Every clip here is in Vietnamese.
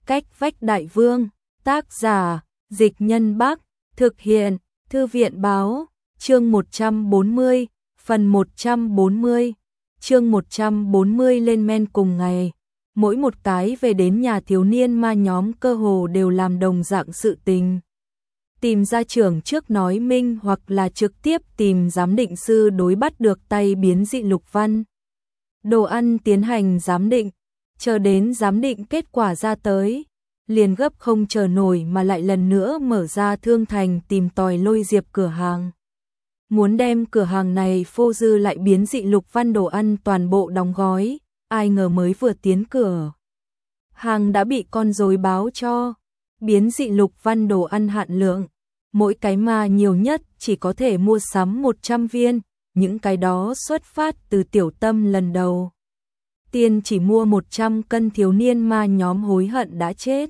Cách vách đại vương, tác giả, Dịch Nhân Bắc, thực hiện, Thư viện báo, chương 140, phần 140, chương 140 lên men cùng ngày. Mỗi một cái về đến nhà thiếu niên ma nhóm cơ hồ đều làm đồng dạng sự tình. Tìm gia trưởng trước nói minh hoặc là trực tiếp tìm giám định sư đối bắt được tay biến dị Lục Văn Đồ Ăn tiến hành giám định, chờ đến giám định kết quả ra tới, liền gấp không chờ nổi mà lại lần nữa mở ra Thương Thành tìm tòi Lôi Diệp cửa hàng. Muốn đem cửa hàng này phô dư lại biến dị Lục Văn Đồ Ăn toàn bộ đóng gói, ai ngờ mới vừa tiến cửa hàng đã bị con rối báo cho, biến dị Lục Văn Đồ Ăn hạn lượng, mỗi cái ma nhiều nhất chỉ có thể mua sắm 100 viên, những cái đó xuất phát từ tiểu tâm lần đầu. Tiên chỉ mua 100 cân thiếu niên ma nhóm hối hận đã chết.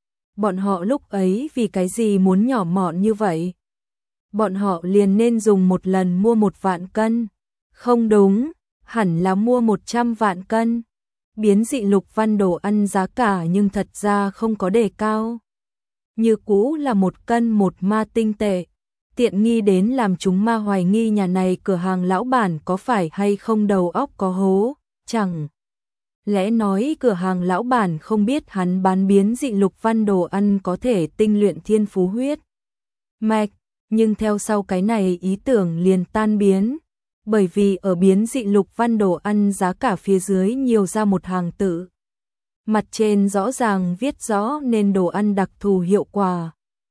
Bọn họ lúc ấy vì cái gì muốn nhỏ mọn như vậy? Bọn họ liền nên dùng một lần mua 1 vạn cân. Không đúng, hẳn là mua 100 vạn cân. Biến dị Lục Văn Đồ Ăn giá cả nhưng thật ra không có đề cao. Như cũ là 1 cân 1 ma tinh tệ. Tiện nghi đến làm chúng ma hoài nghi nhà này cửa hàng lão bản có phải hay không đầu óc có hố, chẳng lẽ nói cửa hàng lão bản không biết hắn bán biến dị Lục Văn Đồ Ăn có thể tinh luyện thiên phú huyết mạch, nhưng theo sau cái này ý tưởng liền tan biến, bởi vì ở biến dị Lục Văn Đồ Ăn giá cả phía dưới nhiều ra một hàng tự. Mặt trên rõ ràng viết rõ nên đồ ăn đặc thù hiệu quả.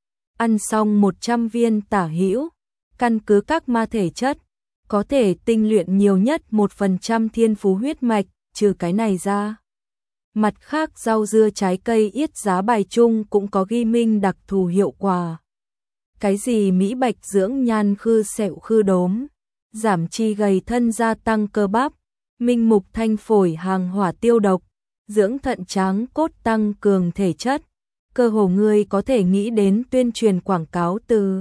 Ăn xong 100 viên tả hữu, căn cứ các ma thể chất, có thể tinh luyện nhiều nhất 1% thiên phú huyết mạch, trừ cái này ra. Mặt khác rau dưa trái cây yết giá bài chung cũng có ghi minh đặc thù hiệu quả. Cái gì mỹ bạch dưỡng nhan khư sẹo khư đốm, giảm chi gầy thân gia tăng cơ bắp, minh mục thanh phổi hàng hỏa tiêu độc, dưỡng thận tráng cốt tăng cường thể chất. Cơ hồ ngươi có thể nghĩ đến tuyên truyền quảng cáo từ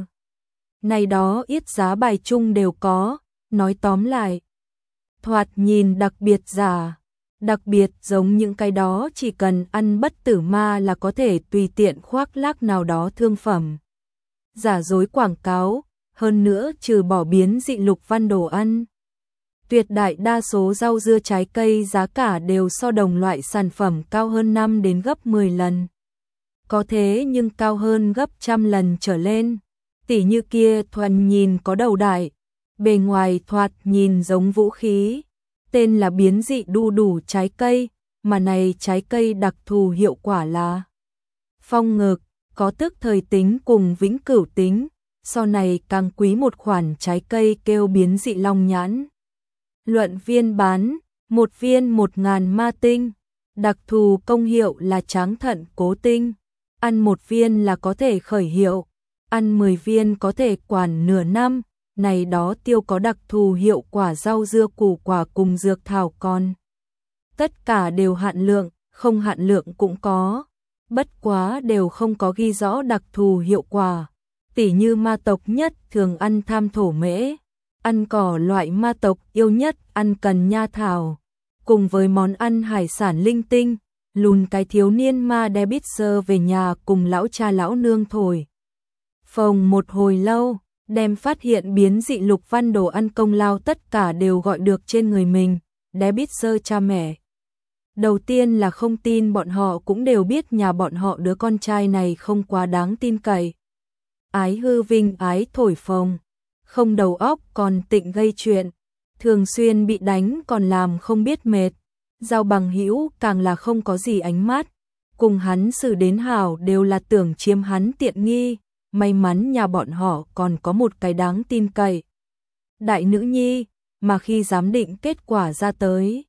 này đó yết giá bài chung đều có, nói tóm lại. Thoạt nhìn đặc biệt giả, đặc biệt giống những cái đó chỉ cần ăn bất tử ma là có thể tùy tiện khoác lác nào đó thương phẩm. Giả dối quảng cáo, hơn nữa trừ bỏ biến dị Lục Văn Đồ Ăn. Tuyệt đại đa số rau dưa trái cây giá cả đều so đồng loại sản phẩm cao hơn 5 đến gấp 10 lần. Có thế nhưng cao hơn gấp 100 lần trở lên. Tỉ như kia thuần nhìn có đầu đại, bề ngoài thoạt nhìn giống vũ khí, tên là biến dị đu đủ trái cây, mà này trái cây đặc thù hiệu quả là phong ngực, có tức thời tính cùng vĩnh cửu tính, sau này càng quý một khoản trái cây kêu biến dị long nhãn. Luận viên bán, 1 viên 1000 ma tinh, đặc thù công hiệu là tráng thận cố tinh. Ăn 1 viên là có thể khởi hiệu, ăn 10 viên có thể quản nửa năm, này đó tiêu có đặc thù hiệu quả rau dưa củ quả cùng dược thảo con. Tất cả đều hạn lượng, không hạn lượng cũng có, bất quá đều không có ghi rõ đặc thù hiệu quả. Tỉ như ma tộc nhất thường ăn tham thổ mễ, ăn cỏ loại ma tộc yêu nhất ăn cần nha thảo, cùng với món ăn hải sản linh tinh. Lùn cái thiếu niên ma Debitzer về nhà cùng lão cha lão nương thổi phồng một hồi lâu, đem phát hiện biến dị Lục Văn Đồ Ăn công lao tất cả đều gọi được trên người mình. Debitzer cha mẹ đầu tiên là không tin, bọn họ cũng đều biết nhà bọn họ đứa con trai này không quá đáng tin cậy. Ái hư vinh ái thổi phồng, không đầu óc còn tịnh gây chuyện, thường xuyên bị đánh còn làm không biết mệt. Giao bằng hữu càng là không có gì ánh mắt, cùng hắn xử đến hảo đều là tưởng chiếm hắn tiện nghi, may mắn nhà bọn họ còn có một cái đáng tin cậy. Đại nữ nhi, mà khi giám định kết quả ra tới,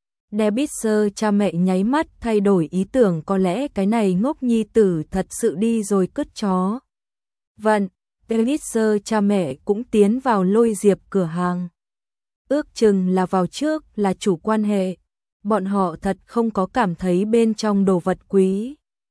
Debitzer cha mẹ nháy mắt thay đổi ý tưởng, có lẽ cái này ngốc nhi tử thật sự đi rồi cứt chó. Vận, Debitzer cha mẹ cũng tiến vào Lôi Diệp cửa hàng. Ước chừng là vào trước là chủ quan hệ. Bọn họ thật không có cảm thấy bên trong đồ vật quý.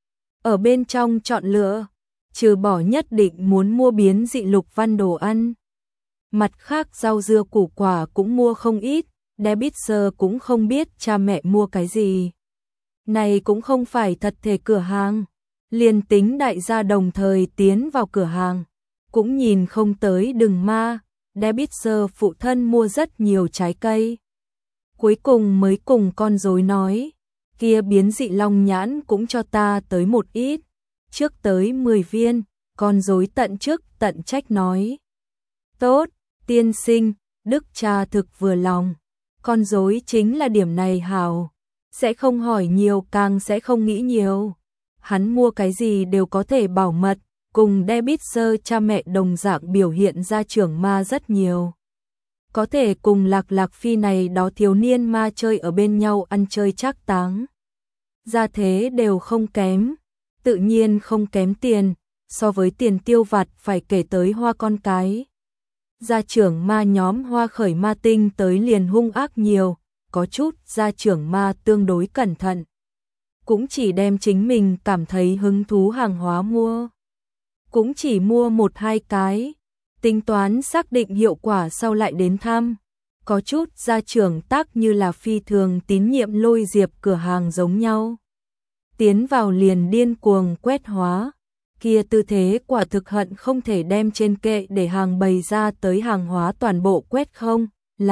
Ở bên trong chọn lựa, trừ bỏ nhất định muốn mua biến dị Lục Văn Đồ Ăn. Mặt khác rau dưa củ quả cũng mua không ít, Debitzer cũng không biết cha mẹ mua cái gì. Này cũng không phải thật thể cửa hàng. Liền tính đại gia đồng thời tiến vào cửa hàng, cũng nhìn không tới đừng ma. Debitzer phụ thân mua rất nhiều trái cây. Cuối cùng mới cùng con rối nói, kia biến dị long nhãn cũng cho ta tới một ít, trước tới 10 viên, con rối tận chức tận trách nói. Tốt, tiên sinh, đức cha thực vừa lòng, con rối chính là điểm này hảo, sẽ không hỏi nhiều càng sẽ không nghĩ nhiều. Hắn mua cái gì đều có thể bảo mật, cùng Debitzer cha mẹ đồng dạng biểu hiện ra trưởng ma rất nhiều. Có thể cùng Lạc Phi này đó thiếu niên ma chơi ở bên nhau ăn chơi trác táng. Gia thế đều không kém, tự nhiên không kém tiền, so với tiền tiêu vặt phải kể tới Hoa con cái. Gia trưởng ma nhóm Hoa khởi ma tinh tới liền hung ác nhiều, có chút gia trưởng ma tương đối cẩn thận. Cũng chỉ đem chính mình cảm thấy hứng thú hàng hóa mua. Cũng chỉ mua 1-2 cái, tính toán xác định hiệu quả sau lại đến thăm. Có chút gia trưởng tác như là phi thường tín nhiệm Lôi Diệp cửa hàng giống nhau. Tiến vào liền điên cuồng quét hóa, kia tư thế quả thực hận không thể đem trên kệ để hàng bày ra tới hàng hóa toàn bộ quét không.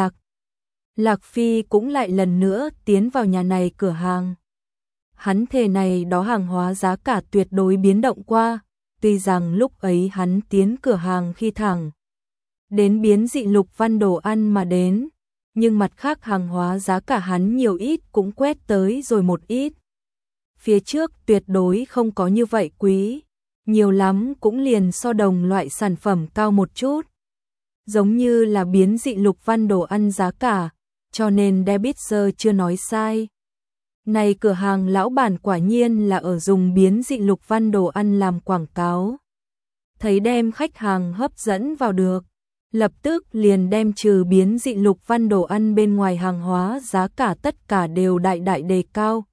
Lạc Phi cũng lại lần nữa tiến vào nhà này cửa hàng. Hắn thề này đó hàng hóa giá cả tuyệt đối biến động qua, tuy rằng lúc ấy hắn tiến cửa hàng khi thẳng đến biến dị Lục Văn đồ ăn mà đến, nhưng mặt khác hàng hóa giá cả hắn nhiều ít cũng quét tới rồi một ít. Phía trước tuyệt đối không có như vậy quý, nhiều lắm cũng liền so đồng loại sản phẩm cao một chút. Giống như là biến dị Lục Văn đồ ăn giá cả, cho nên Debitzer chưa nói sai. Này cửa hàng lão bản quả nhiên là ở dùng biến dị Lục Văn đồ ăn làm quảng cáo. Thấy đem khách hàng hấp dẫn vào được, lập tức liền đem trừ biến dị Lục Văn đồ ăn bên ngoài hàng hóa giá cả tất cả đều đại đại đề cao.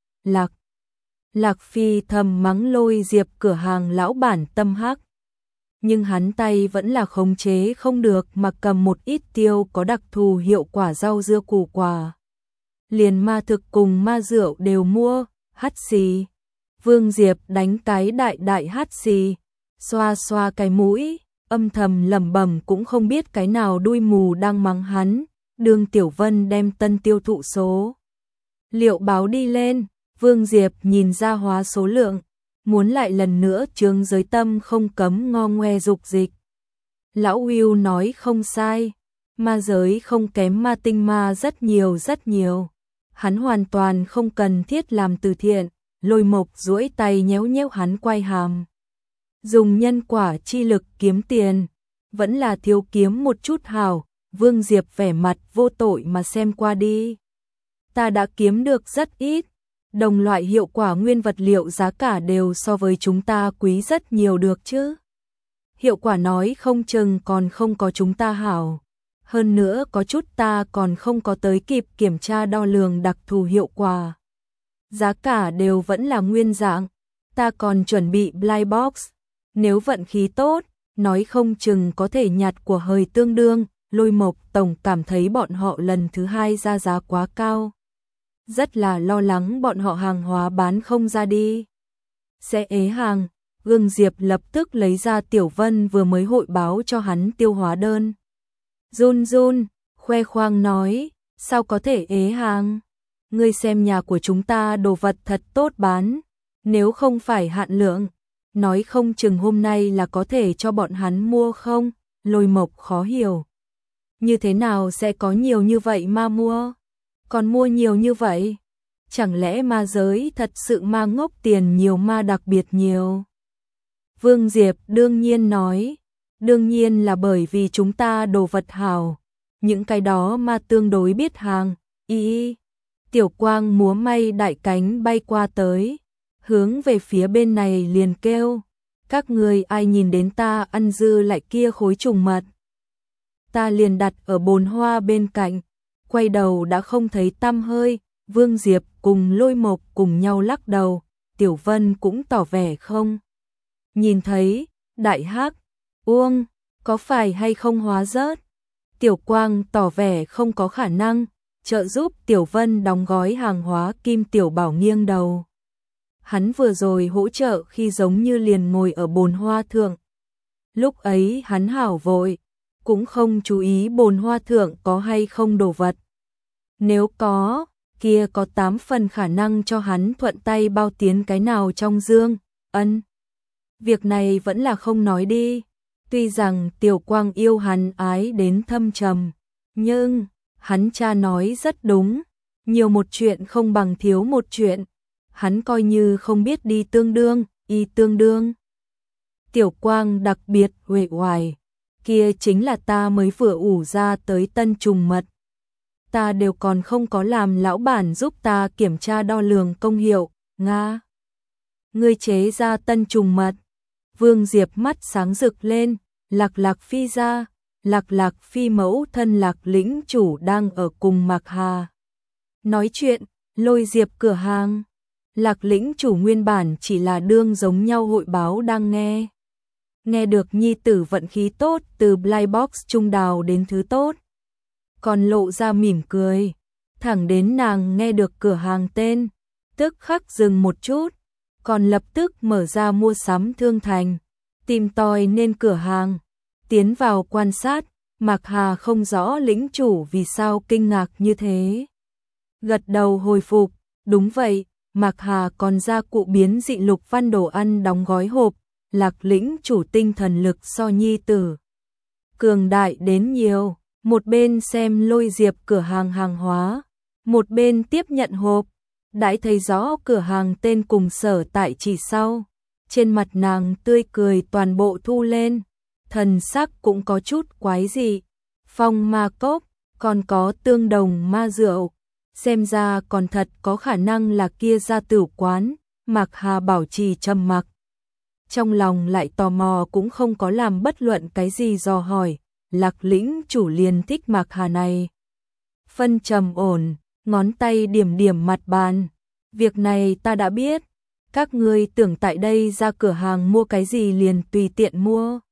Lạc Phi thầm mắng Lôi Diệp cửa hàng lão bản tâm hắc. Nhưng hắn tay vẫn là khống chế không được mà cầm một ít tiêu có đặc thù hiệu quả rau dưa củ quả. Liền ma thực cùng ma rượu đều mua, hắt xì. Vương Diệp đánh cái đại đại hắt xì, xoa xoa cái mũi, âm thầm lẩm bẩm cũng không biết cái nào đuôi mù đang mắng hắn. Đường Tiểu Vân đem tân tiêu thụ số liệu báo đi lên, Vương Diệp nhìn ra hóa số lượng, muốn lại lần nữa trướng giới tâm không cấm ngo ngoe dục dịch. Lão Will nói không sai, ma giới không kém ma tinh ma rất nhiều. Hắn hoàn toàn không cần thiết làm từ thiện, Lôi Mộc duỗi tay nhéo nhéo hắn quai hàm. Dùng nhân quả chi lực kiếm tiền, vẫn là thiếu kiếm một chút hảo. Vương Diệp vẻ mặt vô tội mà xem qua đi. Ta đã kiếm được rất ít, đồng loại hiệu quả nguyên vật liệu giá cả đều so với chúng ta quý rất nhiều được chứ. Hiệu quả nói không chừng còn không có chúng ta hảo. Hơn nữa có chút ta còn không có tới kịp kiểm tra đo lường đặc thù hiệu quả. Giá cả đều vẫn là nguyên dạng, ta còn chuẩn bị blind box. Nếu vận khí tốt, nói không chừng có thể nhặt của hời tương đương. Lôi Mộc tổng cảm thấy bọn họ lần thứ hai ra giá quá cao. Rất là lo lắng bọn họ hàng hóa bán không ra đi. Sẽ ế hàng, Vương Diệp lập tức lấy ra Tiểu Vân vừa mới hội báo cho hắn tiêu hóa đơn. Run, khoe khoang nói, sao có thể ế hàng? Ngươi xem nhà của chúng ta đồ vật thật tốt bán, nếu không phải hạn lượng, nói không chừng hôm nay là có thể cho bọn hắn mua không? Lôi Mộc khó hiểu. Như thế nào sẽ có nhiều như vậy ma mua? Còn mua nhiều như vậy? Chẳng lẽ ma giới thật sự ma ngốc tiền nhiều ma đặc biệt nhiều? Vương Diệp đương nhiên nói, đương nhiên là bởi vì chúng ta đồ vật hảo, những cái đó ma tương đối biết hàng. Tiểu Quang múa may đại cánh bay qua tới, hướng về phía bên này liền kêu, các người ai nhìn đến ta ăn dư lại kia khối trùng mật. Ta liền đặt ở bồn hoa bên cạnh, quay đầu đã không thấy tăm hơi. Vương Diệp cùng Lôi Mộc cùng nhau lắc đầu, Tiểu Vân cũng tỏ vẻ không nhìn thấy. Đại Hắc, Uông, có phải hay không hóa rớt? Tiểu Quang tỏ vẻ không có khả năng, trợ giúp Tiểu Vân đóng gói hàng hóa. Kim Tiểu Bảo nghiêng đầu, Hắn vừa rồi hỗ trợ khi giống như liền ngồi ở bồn hoa thượng. Lúc ấy hắn hảo vội, cũng không chú ý bồn hoa thượng có hay không đồ vật. Nếu có, kia có 8 phần khả năng cho hắn thuận tay bao tiến cái nào trong dương. Ân. Việc này vẫn là không nói đi. Tuy rằng Tiểu Quang yêu hắn ái đến thâm trầm, nhưng hắn cha nói rất đúng, nhiều một chuyện không bằng thiếu một chuyện. Hắn coi như không biết đi tương đương, y tương đương. Tiểu Quang đặc biệt uể oải, kia chính là ta mới vừa ủ ra tới tân trùng mật. Ta đều còn không có làm lão bản giúp ta kiểm tra đo lường công hiệu, nga. Ngươi chế ra tân trùng mật. Vương Diệp mắt sáng rực lên, Lạc Phi ra, Lạc Phi mẫu thân Lạc lĩnh chủ đang ở cùng Mạc Hà. Nói chuyện, Lôi Diệp cửa hàng. Lạc lĩnh chủ nguyên bản chỉ là đương giống nhau hội báo đang nghe. Nghe được nhi tử vận khí tốt từ Blind Box trung đào đến thứ tốt. Còn lộ ra mỉm cười, thẳng đến nàng nghe được cửa hàng tên, tức khắc dừng một chút, còn lập tức mở ra mua sắm thương thành, tìm tòi nên cửa hàng, tiến vào quan sát. Mạc Hà không rõ lĩnh chủ vì sao kinh ngạc như thế. Gật đầu hồi phục, đúng vậy, Mạc Hà còn ra cụ biến dị lục văn đồ ăn đóng gói hộp, Lạc lĩnh chủ tinh thần lực so nhi tử cường đại đến nhiều. Một bên xem Lôi Diệp cửa hàng hàng hóa, một bên tiếp nhận hộp, đãi thấy rõ cửa hàng tên cùng sở tại chỉ sau. Trên mặt nàng tươi cười toàn bộ thu lên, thần sắc cũng có chút quái dị. Phong ma cốc, còn có tương đồng ma rượu, xem ra còn thật có khả năng là kia ra tử quán. Mạc Hà bảo trì trầm mặc, trong lòng lại tò mò cũng không có làm bất luận cái gì dò hỏi. Lạc lĩnh chủ liền thích Mạc Hà này. Phân trầm ổn, ngón tay điểm điểm mặt bàn. Việc này ta đã biết, các ngươi tưởng tại đây ra cửa hàng mua cái gì liền tùy tiện mua.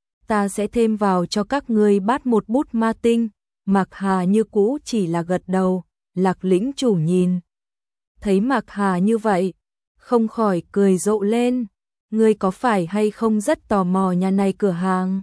Ta sẽ thêm vào cho các ngươi bát một bút ma tinh. Mạc Hà như cũ chỉ là gật đầu. Lạc lĩnh chủ nhìn thấy Mạc Hà như vậy, không khỏi cười rộ lên. Ngươi có phải hay không rất tò mò nhà này cửa hàng?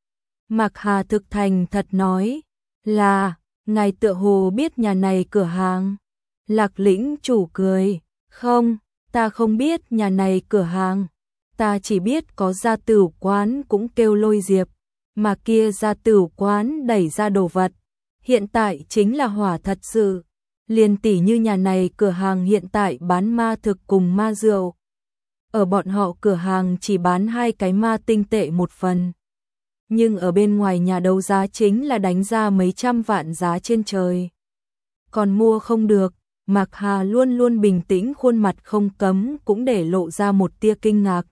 Mạc Hà thực thành thật nói, là, ngài tựa hồ biết nhà này cửa hàng. Lạc lĩnh chủ cười, không, ta không biết nhà này cửa hàng, ta chỉ biết có gia tử quán cũng kêu Lôi Diệp, mà kia gia tử quán đẩy ra đồ vật, hiện tại chính là hỏa thật sự, liền tỉ như nhà này cửa hàng hiện tại bán ma thực cùng ma rượu. Ở bọn họ cửa hàng chỉ bán 2 cái ma tinh tệ một phần. Nhưng ở bên ngoài nhà đấu giá chính là đánh ra mấy trăm vạn giá trên trời. Còn mua không được, Mạc Hà luôn luôn bình tĩnh, khuôn mặt không cấm cũng để lộ ra một tia kinh ngạc.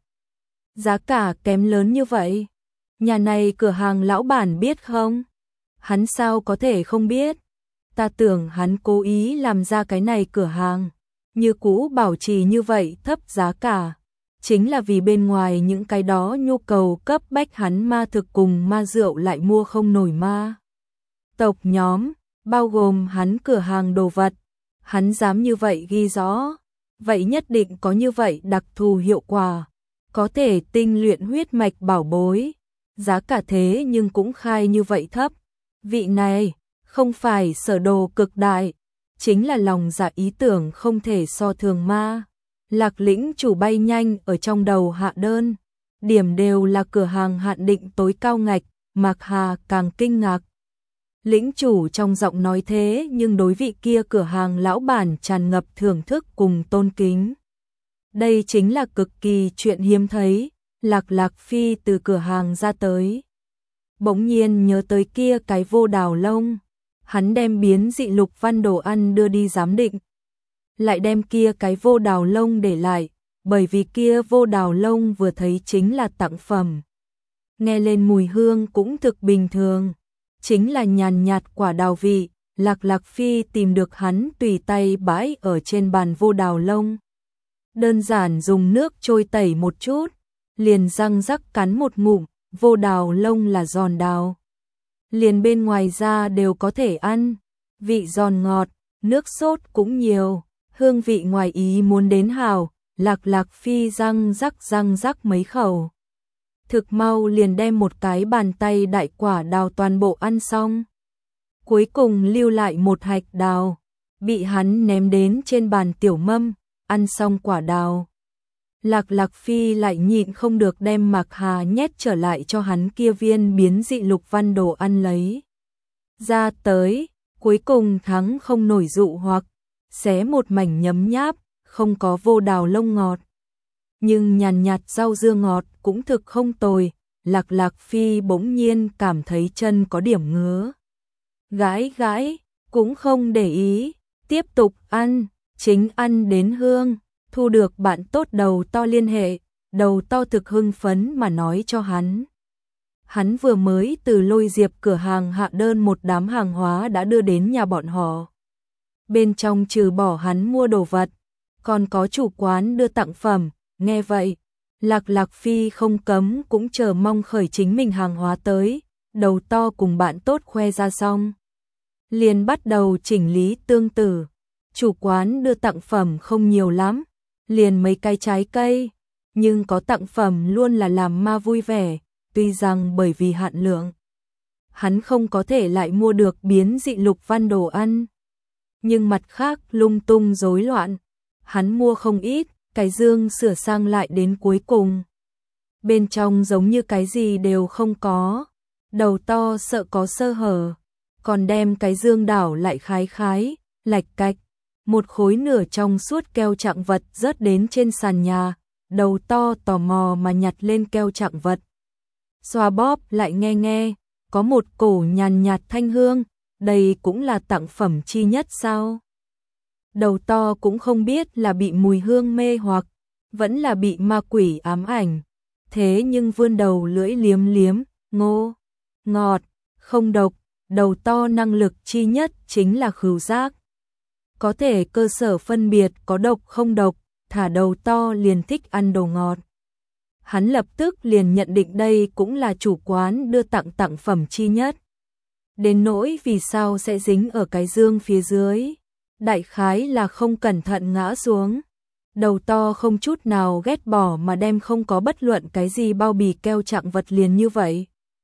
Giá cả kém lớn như vậy, nhà này cửa hàng lão bản biết không? Hắn sao có thể không biết? Ta tưởng hắn cố ý làm ra cái này cửa hàng, như cũ bảo trì như vậy thấp giá cả. Chính là vì bên ngoài những cái đó nhu cầu cấp bách hắn ma thực cùng ma rượu lại mua không nổi ma tộc nhóm, bao gồm hắn cửa hàng đồ vật. Hắn dám như vậy ghi rõ, vậy nhất định có như vậy đặc thù hiệu quả, có thể tinh luyện huyết mạch bảo bối. Giá cả thế nhưng cũng khai như vậy thấp. Vị này, không phải sở đồ cực đại, chính là lòng dạ ý tưởng không thể so thường ma. Lạc lĩnh chủ bay nhanh ở trong đầu hạ đơn, điểm đều là cửa hàng hạn định tối cao ngạch. Mạc Hà càng kinh ngạc. Lĩnh chủ trong giọng nói thế nhưng đối vị kia cửa hàng lão bản tràn ngập thưởng thức cùng tôn kính. Đây chính là cực kỳ chuyện hiếm thấy. Lạc Phi từ cửa hàng ra tới, bỗng nhiên nhớ tới kia cái vô đào lông. Hắn đem biến dị lục văn đồ ăn đưa đi giám định, lại đem kia cái vô đào lông để lại, bởi vì kia vô đào lông vừa thấy chính là tặng phẩm. Nghe lên mùi hương cũng thực bình thường, chính là nhàn nhạt quả đào vị. Lạc Phi tìm được hắn tùy tay bãi ở trên bàn vô đào lông. Đơn giản dùng nước trôi tẩy một chút, liền răng rắc cắn một ngụm, vô đào lông là giòn đào. Liền bên ngoài ra đều có thể ăn, vị giòn ngọt, nước sốt cũng nhiều, hương vị ngoài ý muốn đến hào. Lạc Phi răng rắc mấy khẩu. Thực mau liền đem một cái bàn tay đại quả đào toàn bộ ăn xong. Cuối cùng lưu lại một hạch đào, bị hắn ném đến trên bàn tiểu mâm, ăn xong quả đào. Lạc Phi lại nhịn không được đem Mạc Hà nhét trở lại cho hắn kia viên biến dị lục văn đồ ăn lấy ra tới, cuối cùng thắng không nổi dụ hoặc, xé một mảnh nhấm nháp, không có vô đào lông ngọt. Nhưng nhàn nhạt rau dưa ngọt cũng thực không tồi, Lạc Phi bỗng nhiên cảm thấy chân có điểm ngứa. Gãi, cũng không để ý, tiếp tục ăn, chính ăn đến hương, thu được bạn tốt đầu to liên hệ, đầu to thực hưng phấn mà nói cho hắn. Hắn vừa mới từ Lôi Diệp cửa hàng hạ đơn một đám hàng hóa đã đưa đến nhà bọn họ. Bên trong trừ bỏ hắn mua đồ vật, còn có chủ quán đưa tặng phẩm, nghe vậy, Lạc Phi không cấm cũng chờ mong khởi chính mình hàng hóa tới, đầu to cùng bạn tốt khoe ra xong. Liền bắt đầu chỉnh lý tương tử, chủ quán đưa tặng phẩm không nhiều lắm, liền mấy cái trái cây, nhưng có tặng phẩm luôn là làm ma vui vẻ, tuy rằng bởi vì hạn lượng, hắn không có thể lại mua được biến dị lục văn đồ ăn. Nhưng mặt khác lung tung rối loạn, hắn mua không ít, cái dương sửa sang lại đến cuối cùng. Bên trong giống như cái gì đều không có, đầu to sợ có sơ hở, còn đem cái dương đảo lại khái, lạch cạch, một khối nửa trong suốt keo trạng vật rớt đến trên sàn nhà, đầu to tò mò mà nhặt lên keo trạng vật. Xoa bóp lại nghe, có một cổ nhàn nhạt thanh hương, đây cũng là tặng phẩm chi nhất sao? Đầu to cũng không biết là bị mùi hương mê hoặc, vẫn là bị ma quỷ ám ảnh, thế nhưng vươn đầu lưỡi liếm, ngô, ngọt, không độc, đầu to năng lực chi nhất chính là khứu giác. Có thể cơ sở phân biệt có độc không độc, thả đầu to liền thích ăn đồ ngọt. Hắn lập tức liền nhận định đây cũng là chủ quán đưa tặng phẩm chi nhất. Đến nỗi vì sao sẽ dính ở cái dương phía dưới, đại khái là không cẩn thận ngã xuống. Đầu to không chút nào ghét bỏ mà đem không có bất luận cái gì bao bì keo trạng vật liền như vậy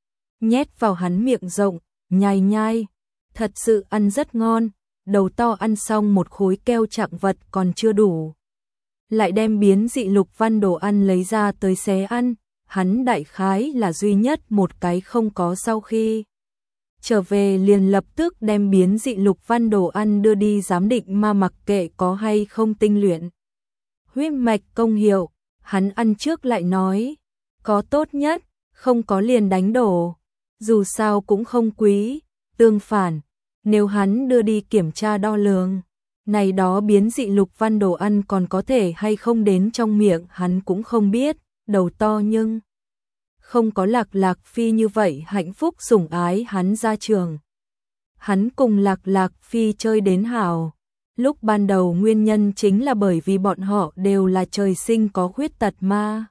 nhét vào hắn miệng rộng, nhai, thật sự ăn rất ngon. Đầu to ăn xong một khối keo trạng vật còn chưa đủ, lại đem biến dị lục văn đồ ăn lấy ra tới xé ăn, hắn đại khái là duy nhất một cái không có sau khi trở về liền lập tức đem biến dị lục văn đồ ăn đưa đi giám định mà mặc kệ có hay không tinh luyện. Huyết mạch công hiệu, hắn ăn trước lại nói, có tốt nhất, không có liền đánh đổ, dù sao cũng không quý, tương phản, nếu hắn đưa đi kiểm tra đo lường, này đó biến dị lục văn đồ ăn còn có thể hay không đến trong miệng hắn cũng không biết, đầu to nhưng không có Lạc Phi như vậy hạnh phúc sủng ái hắn ra trường. Hắn cùng Lạc Phi chơi đến hảo, lúc ban đầu nguyên nhân chính là bởi vì bọn họ đều là trời sinh có khuyết tật ma.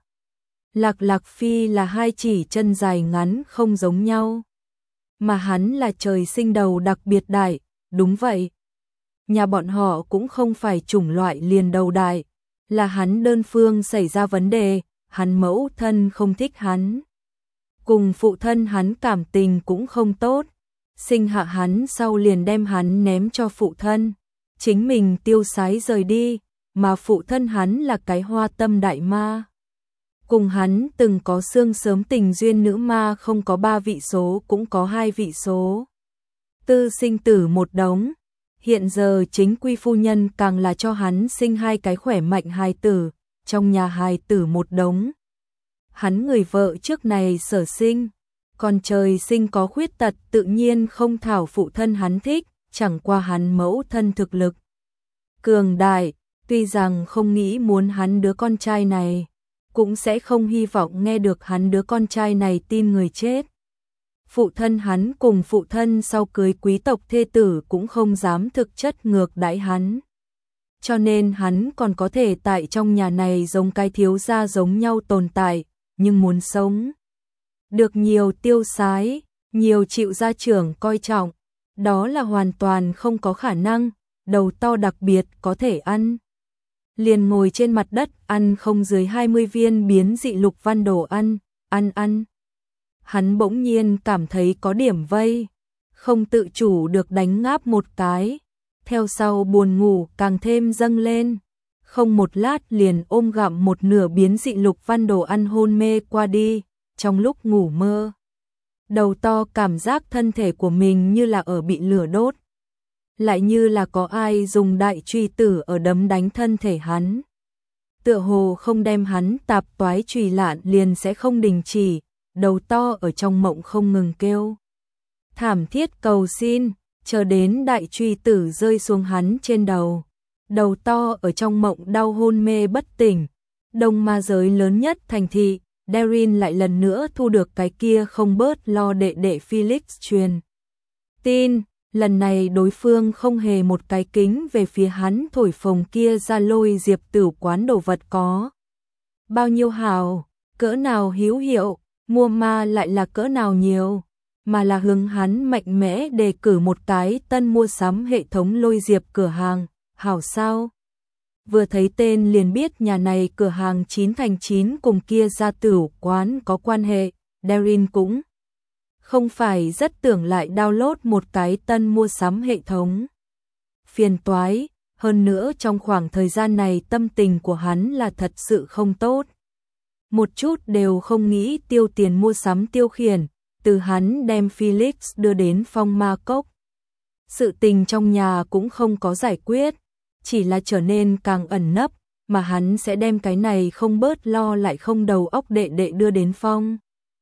Lạc Phi là hai chỉ chân dài ngắn không giống nhau, mà hắn là trời sinh đầu đặc biệt đại, đúng vậy. Nhà bọn họ cũng không phải chủng loại liền đầu đại, là hắn đơn phương xảy ra vấn đề, hắn mẫu thân không thích hắn. Cùng phụ thân hắn cảm tình cũng không tốt, sinh hạ hắn sau liền đem hắn ném cho phụ thân, chính mình tiêu sái rời đi, mà phụ thân hắn là cái hoa tâm đại ma. Cùng hắn từng có xương sớm tình duyên nữ ma không có 3 vị số cũng có 2 vị số. Tư sinh tử một đống, hiện giờ chính quy phu nhân càng là cho hắn sinh 2 cái khỏe mạnh hài tử, trong nhà hài tử một đống. Hắn người vợ trước này sở sinh, còn trời sinh có khuyết tật tự nhiên không thảo phụ thân hắn thích, chẳng qua hắn mẫu thân thực lực cường đại, tuy rằng không nghĩ muốn hắn đứa con trai này, cũng sẽ không hy vọng nghe được hắn đứa con trai này tin người chết. Phụ thân hắn cùng phụ thân sau cưới quý tộc thê tử cũng không dám thực chất ngược đãi hắn. Cho nên hắn còn có thể tại trong nhà này giống cái thiếu gia giống nhau tồn tại, nhưng muốn sống được nhiều tiêu sái, nhiều chịu gia trưởng coi trọng, đó là hoàn toàn không có khả năng, đầu to đặc biệt có thể ăn liền ngồi trên mặt đất ăn không dưới 20 viên biến dị lục văn đồ ăn, ăn. Hắn bỗng nhiên cảm thấy có điểm vây, không tự chủ được đánh ngáp một cái, theo sau buồn ngủ càng thêm dâng lên. Không một lát liền ôm gặm một nửa biến dị lục văn đồ ăn hôn mê qua đi, trong lúc ngủ mơ. Đầu to cảm giác thân thể của mình như là ở bị lửa đốt, lại như là có ai dùng đại chùy tử ở đấm đánh thân thể hắn. Tựa hồ không đem hắn tạp toái chùy lạn liền sẽ không đình chỉ, đầu to ở trong mộng không ngừng kêu thảm thiết cầu xin, chờ đến đại chùy tử rơi xuống hắn trên đầu. Đầu to ở trong mộng đau hôn mê bất tỉnh. Đông ma giới lớn nhất thành thị, Darin lại lần nữa thu được cái kia không bớt lo đệ đệ Felix truyền tin. Lần này đối phương không hề một cái kính về phía hắn thổi phồng kia ra lôi diệp tử quán đồ vật có bao nhiêu hào, cỡ nào hữu hiệu, mua ma lại là cỡ nào nhiều, mà là hướng hắn mạnh mẽ đề cử một cái tân mua sắm hệ thống lôi diệp cửa hàng. Hảo sao? Vừa thấy tên liền biết nhà này cửa hàng 9 thành 9 cùng kia gia tử quán có quan hệ, Darin cũng không phải rất tưởng lại download một cái tân mua sắm hệ thống. Phiền toái, hơn nữa trong khoảng thời gian này tâm tình của hắn là thật sự không tốt. Một chút đều không nghĩ tiêu tiền mua sắm tiêu khiển, từ hắn đem Felix đưa đến phong ma cốc. Sự tình trong nhà cũng không có giải quyết, chỉ là trở nên càng ẩn nấp, mà hắn sẽ đem cái này không bớt lo lại không đầu óc đệ đệ đưa đến phong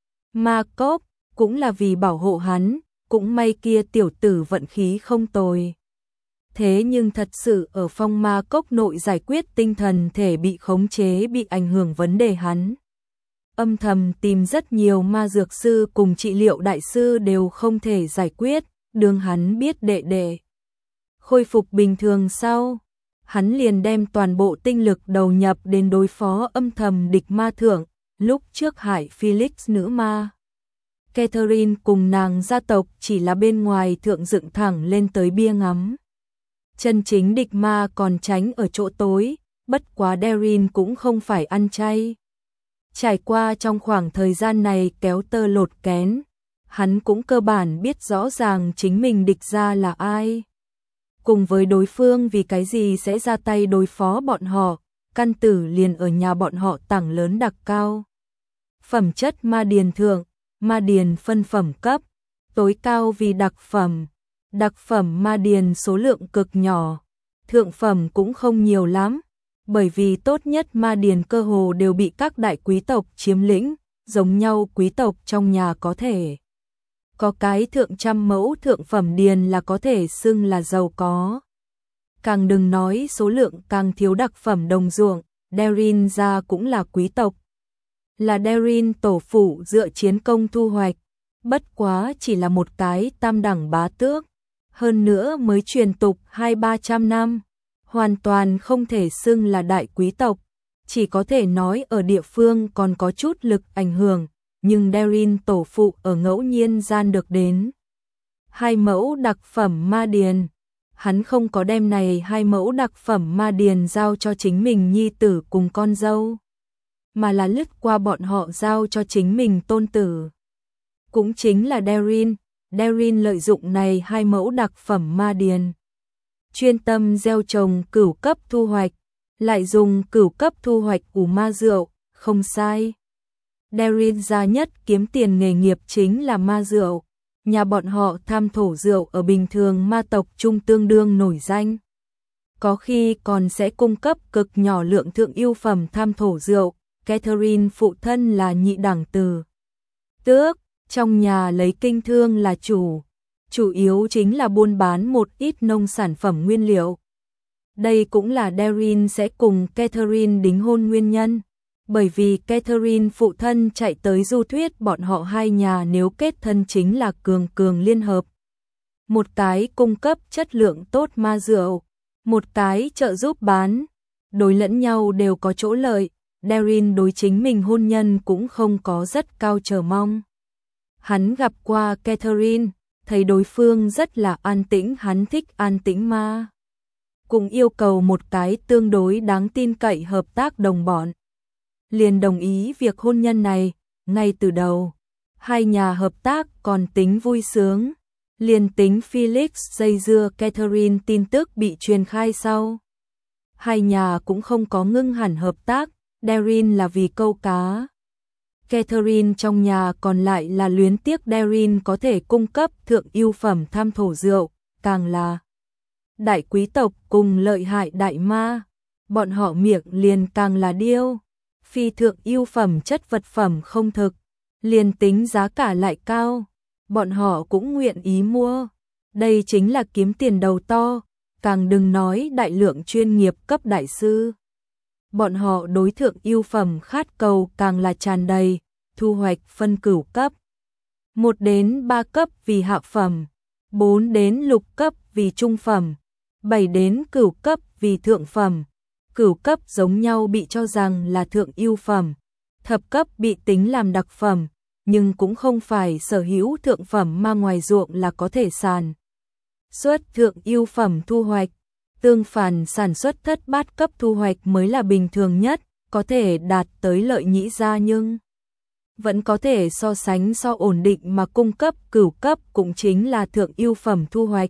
ma cốc, cũng là vì bảo hộ hắn, cũng may kia tiểu tử vận khí không tồi. Thế nhưng thật sự ở phong ma cốc nội giải quyết tinh thần thể bị khống chế bị ảnh hưởng vấn đề hắn. Âm thầm tìm rất nhiều ma dược sư cùng trị liệu đại sư đều không thể giải quyết, đương hắn biết đệ đệ khôi phục bình thường sau, hắn liền đem toàn bộ tinh lực đầu nhập đến đối phó âm thầm địch ma thượng, lúc trước hại Felix nữ ma. Catherine cùng nàng gia tộc chỉ là bên ngoài thượng dựng thẳng lên tới bia ngắm. Chân chính địch ma còn tránh ở chỗ tối, bất quá Darin cũng không phải ăn chay. Trải qua trong khoảng thời gian này kéo tơ lột kén, hắn cũng cơ bản biết rõ ràng chính mình địch ra là ai. Cùng với đối phương vì cái gì sẽ ra tay đối phó bọn họ, căn tử liền ở nhà bọn họ tảng lớn đặc cao. Phẩm chất ma điền thượng, ma điền phân phẩm cấp, tối cao vì đặc phẩm ma điền số lượng cực nhỏ, thượng phẩm cũng không nhiều lắm, bởi vì tốt nhất ma điền cơ hồ đều bị các đại quý tộc chiếm lĩnh, giống nhau quý tộc trong nhà có thể có cái thượng trăm mẫu thượng phẩm điền là có thể xưng là giàu có. Càng đừng nói số lượng càng thiếu đặc phẩm đồng ruộng, Darin gia cũng là quý tộc. Là Darin tổ phụ dựa chiến công thu hoạch, bất quá chỉ là một cái tam đẳng bá tước, hơn nữa mới truyền tục 200-300 năm, hoàn toàn không thể xưng là đại quý tộc, chỉ có thể nói ở địa phương còn có chút lực ảnh hưởng, nhưng Darin tổ phụ ở ngẫu nhiên gian được đến 2 mẫu đặc phẩm ma điền. Hắn không có đem này 2 mẫu đặc phẩm ma điền giao cho chính mình nhi tử cùng con dâu, mà là lướt qua bọn họ giao cho chính mình tôn tử. Cũng chính là Darin lợi dụng này 2 mẫu đặc phẩm ma điền, chuyên tâm gieo trồng cửu cấp thu hoạch, lại dùng cửu cấp thu hoạch ủ ma rượu, không sai. Darin gia nhất kiếm tiền nghề nghiệp chính là ma rượu, nhà bọn họ tham thổ rượu ở bình thường ma tộc trung tương đương nổi danh. Có khi còn sẽ cung cấp cực nhỏ lượng thượng ưu phẩm tham thổ rượu. Catherine phụ thân là nhị đẳng tử tước, trong nhà lấy kinh thương là chủ yếu chính là buôn bán một ít nông sản phẩm nguyên liệu. Đây cũng là Darin sẽ cùng Catherine đính hôn nguyên nhân, bởi vì Catherine phụ thân chạy tới du thuyết bọn họ hai nhà nếu kết thân chính là cường liên hợp. Một cái cung cấp chất lượng tốt ma rượu, một cái trợ giúp bán, đối lẫn nhau đều có chỗ lợi. Darin đối chính mình hôn nhân cũng không có rất cao chờ mong. Hắn gặp qua Catherine, thấy đối phương rất là an tĩnh, hắn thích an tĩnh ma cũng yêu cầu một cái tương đối đáng tin cậy hợp tác đồng bọn. Liền đồng ý việc hôn nhân này, ngay từ đầu. Hai nhà hợp tác còn tính vui sướng. Liền tính Felix dây dưa Catherine tin tức bị truyền khai sau. Hai nhà cũng không có ngưng hẳn hợp tác, Darin là vì câu cá. Catherine trong nhà còn lại là luyến tiếc Darin có thể cung cấp thượng ưu phẩm tham thổ rượu, càng là đại quý tộc cùng lợi hại đại ma. Bọn họ miệng liền càng là điêu. Phi thượng ưu phẩm chất vật phẩm không thực, liền tính giá cả lại cao, bọn họ cũng nguyện ý mua. Đây chính là kiếm tiền đầu to, càng đừng nói đại lượng chuyên nghiệp cấp đại sư. Bọn họ đối thượng ưu phẩm khát cầu càng là tràn đầy, thu hoạch phân cửu cấp. 1 đến 3 cấp vì hạ phẩm, 4 đến lục cấp vì trung phẩm, 7 đến cửu cấp vì thượng phẩm. Cửu cấp giống nhau bị cho rằng là thượng ưu phẩm, thập cấp bị tính làm đặc phẩm, nhưng cũng không phải sở hữu thượng phẩm mà ngoài ruộng là có thể sản xuất thượng ưu phẩm thu hoạch. Tương phản sản xuất thất bát cấp thu hoạch mới là bình thường nhất, có thể đạt tới lợi nhĩ gia nhưng vẫn có thể so sánh so ổn định mà cung cấp cửu cấp cũng chính là thượng ưu phẩm thu hoạch.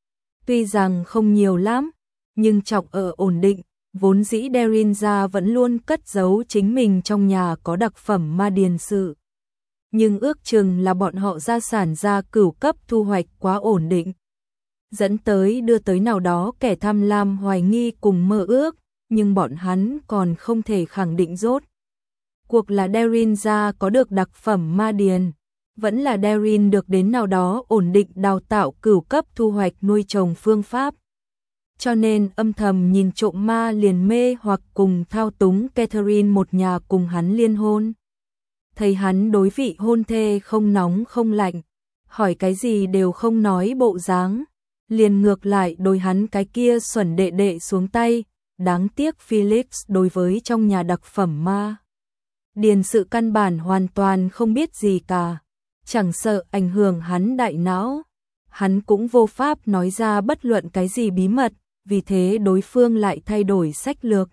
Tuy rằng không nhiều lắm, nhưng trọng ở ổn định. Vốn dĩ Darin gia vẫn luôn cất giấu chính mình trong nhà có đặc phẩm ma điền sự. Nhưng ước chừng là bọn họ gia sản gia cửu cấp thu hoạch quá ổn định. Dẫn tới đưa tới nào đó kẻ tham lam hoài nghi cùng mơ ước, nhưng bọn hắn còn không thể khẳng định rốt. Cuộc là Darin gia có được đặc phẩm ma điền, vẫn là Darin được đến nào đó ổn định đào tạo cửu cấp thu hoạch nuôi trồng phương pháp. Cho nên âm thầm nhìn trộm ma liền mê hoặc cùng thao túng Catherine một nhà cùng hắn liên hôn. Thấy hắn đối vị hôn thê không nóng không lạnh, hỏi cái gì đều không nói bộ dáng, liền ngược lại đối hắn cái kia xuẩn đệ đệ xuống tay. Đáng tiếc Felix đối với trong nhà đặc phẩm ma điền sự căn bản hoàn toàn không biết gì cả, chẳng sợ ảnh hưởng hắn đại não, hắn cũng vô pháp nói ra bất luận cái gì bí mật. Vì thế đối phương lại thay đổi sách lược.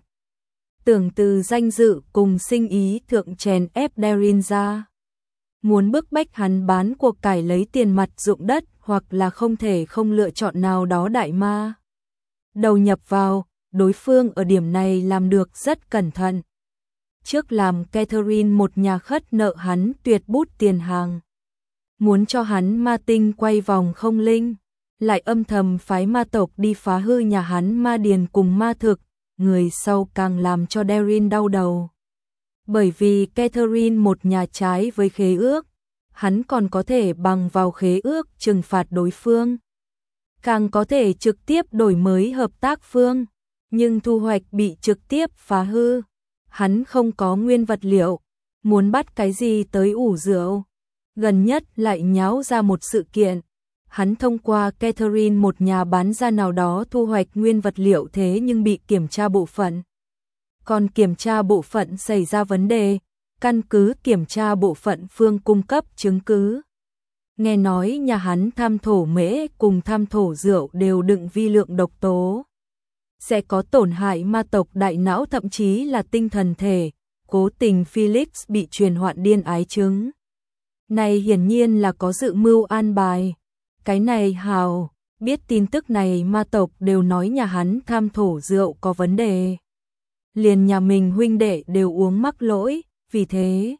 Tưởng từ danh dự cùng sinh ý thượng chèn ép Darin ra. Muốn bức bách hắn bán cuộc cải lấy tiền mặt dụng đất hoặc là không thể không lựa chọn nào đó đại ma. Đầu nhập vào, đối phương ở điểm này làm được rất cẩn thận. Trước làm Catherine một nhà khất nợ hắn tuyệt bút tiền hàng. Muốn cho hắn ma tinh quay vòng không linh. Lại âm thầm phái ma tộc đi phá hư nhà hắn ma điền cùng ma thực, người sau càng làm cho Darin đau đầu. Bởi vì Catherine một nhà trái với khế ước, hắn còn có thể bằng vào khế ước trừng phạt đối phương. Càng có thể trực tiếp đổi mới hợp tác phương, nhưng thu hoạch bị trực tiếp phá hư. Hắn không có nguyên vật liệu, muốn bắt cái gì tới ủ rượu. Gần nhất lại nháo ra một sự kiện. Hắn thông qua Catherine một nhà bán ra nào đó thu hoạch nguyên vật liệu thế nhưng bị kiểm tra bộ phận. Còn kiểm tra bộ phận xảy ra vấn đề, căn cứ kiểm tra bộ phận phương cung cấp chứng cứ. Nghe nói nhà hắn tham thổ mễ cùng tham thổ rượu đều đựng vi lượng độc tố. Sẽ có tổn hại ma tộc đại não thậm chí là tinh thần thể, cố tình Felix bị truyền hoạn điên ái chứng. Này hiển nhiên là có dự mưu an bài. Cái này hào, biết tin tức này ma tộc đều nói nhà hắn tham thổ rượu có vấn đề. Liền nhà mình huynh đệ đều uống mắc lỗi, vì thế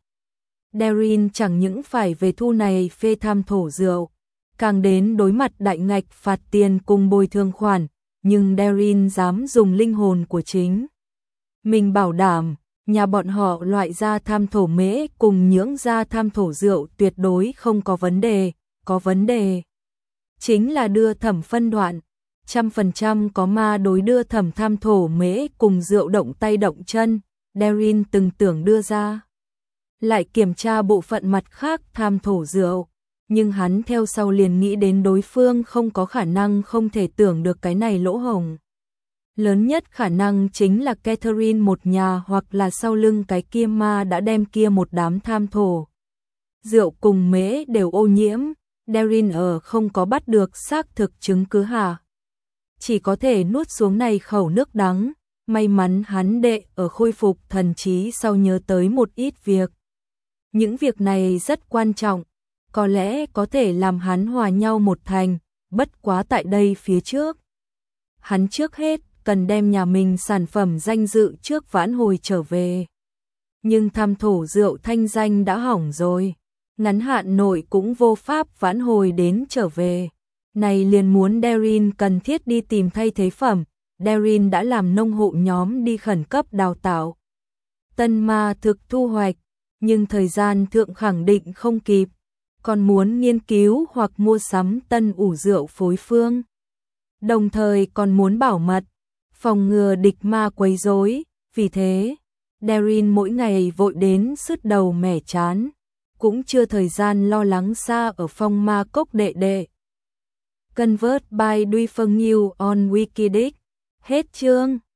Darin chẳng những phải về thu này phê tham thổ rượu, càng đến đối mặt đại ngạch phạt tiền cùng bồi thường khoản, nhưng Darin dám dùng linh hồn của chính mình bảo đảm, nhà bọn họ loại ra tham thổ mễ cùng nhưỡng ra tham thổ rượu tuyệt đối không có vấn đề. Chính là đưa thẩm phân đoạn, 100% có ma đối đưa thẩm tham thổ mễ cùng rượu động tay động chân, Darin từng tưởng đưa ra. Lại kiểm tra bộ phận mặt khác tham thổ rượu, nhưng hắn theo sau liền nghĩ đến đối phương không có khả năng không thể tưởng được cái này lỗ hổng. Lớn nhất khả năng chính là Catherine một nhà hoặc là sau lưng cái kia ma đã đem kia một đám tham thổ. Rượu cùng mễ đều ô nhiễm, Darin không có bắt được xác thực chứng cứ hạ. chỉ có thể nuốt xuống này khẩu nước đắng. May mắn hắn đệ ở khôi phục thần trí sau nhớ tới một ít việc. Những việc này rất quan trọng, có lẽ có thể làm hắn hòa nhau một thành, bất quá tại đây phía trước. Hắn trước hết cần đem nhà mình sản phẩm danh dự trước vãn hồi trở về. Nhưng tham thổ rượu thanh danh đã hỏng rồi, ngắn hạn nội cũng vô pháp vãn hồi đến trở về. Này liền muốn Darin cần thiết đi tìm thay thế phẩm. Darin đã làm nông hộ nhóm đi khẩn cấp đào tạo tân ma thực thu hoạch, nhưng thời gian thượng khẳng định không kịp, còn muốn nghiên cứu hoặc mua sắm tân ủ rượu phối phương. Đồng thời còn muốn bảo mật, phòng ngừa địch ma quấy rối, vì thế, Darin mỗi ngày vội đến sứt đầu mẻ chán, cũng chưa thời gian lo lắng xa ở phong ma cốc đệ đệ. Convert by Duy Phân New on Wikileaks. Hết chương.